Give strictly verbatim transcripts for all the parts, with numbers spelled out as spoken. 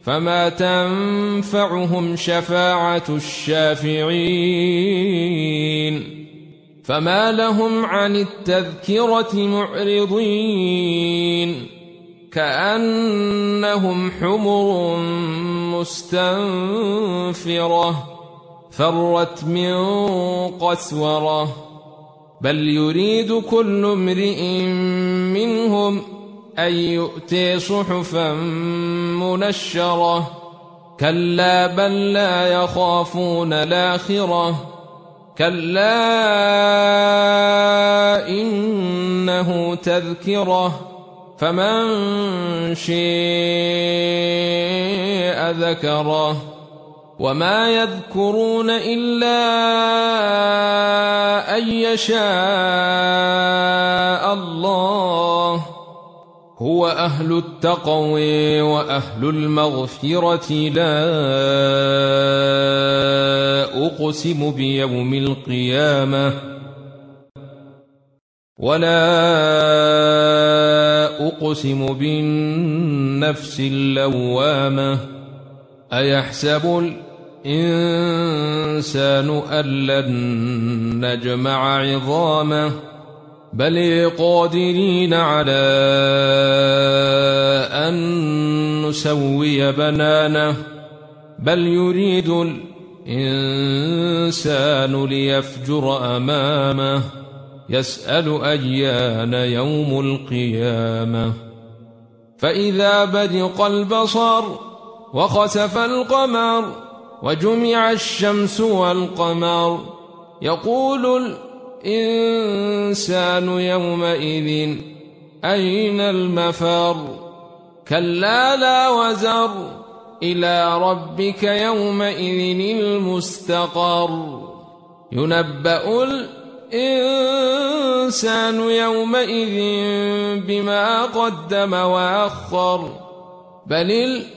فما تنفعهم شفاعة الشافعين فما لهم عن التذكرة معرضين كأنهم حمر مستنفرة فرت من قسورة بل يريد كل امرئ منهم أن يؤتي صحفا منشرة كلا بل لا يخافون الآخرة كلا إنه تذكرة فمن شاء ذكره وما يذكرون إلا أن يشاء الله هو أهل التقوى وأهل المغفرة لا أقسم بيوم القيامة ولا أقسم بالنفس اللوامة أيحسب الإنسان أن لن نجمع عظامه بل قادرين على أن نسوي بنانه بل يريد الإنسان ليفجر أمامه يسأل أيان يوم القيامة فإذا برق البصر وخسف القمر وجمع الشمس والقمر يقول الإنسان يومئذ أين المفر كلا لا وزر إلى ربك يومئذ المستقر ينبأ الإنسان يومئذ بما قدم وأخر بل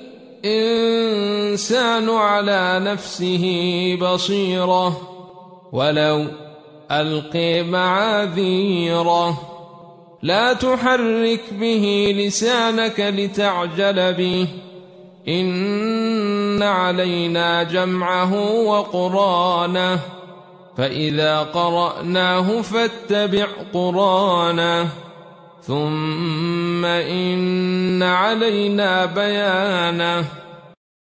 الإنسان على نفسه بصيرة ولو ألقي معاذيره لا تحرك به لسانك لتعجل به إن علينا جمعه وقرآنه فإذا قرأناه فاتبع قرآنه ثم إن علينا بيانه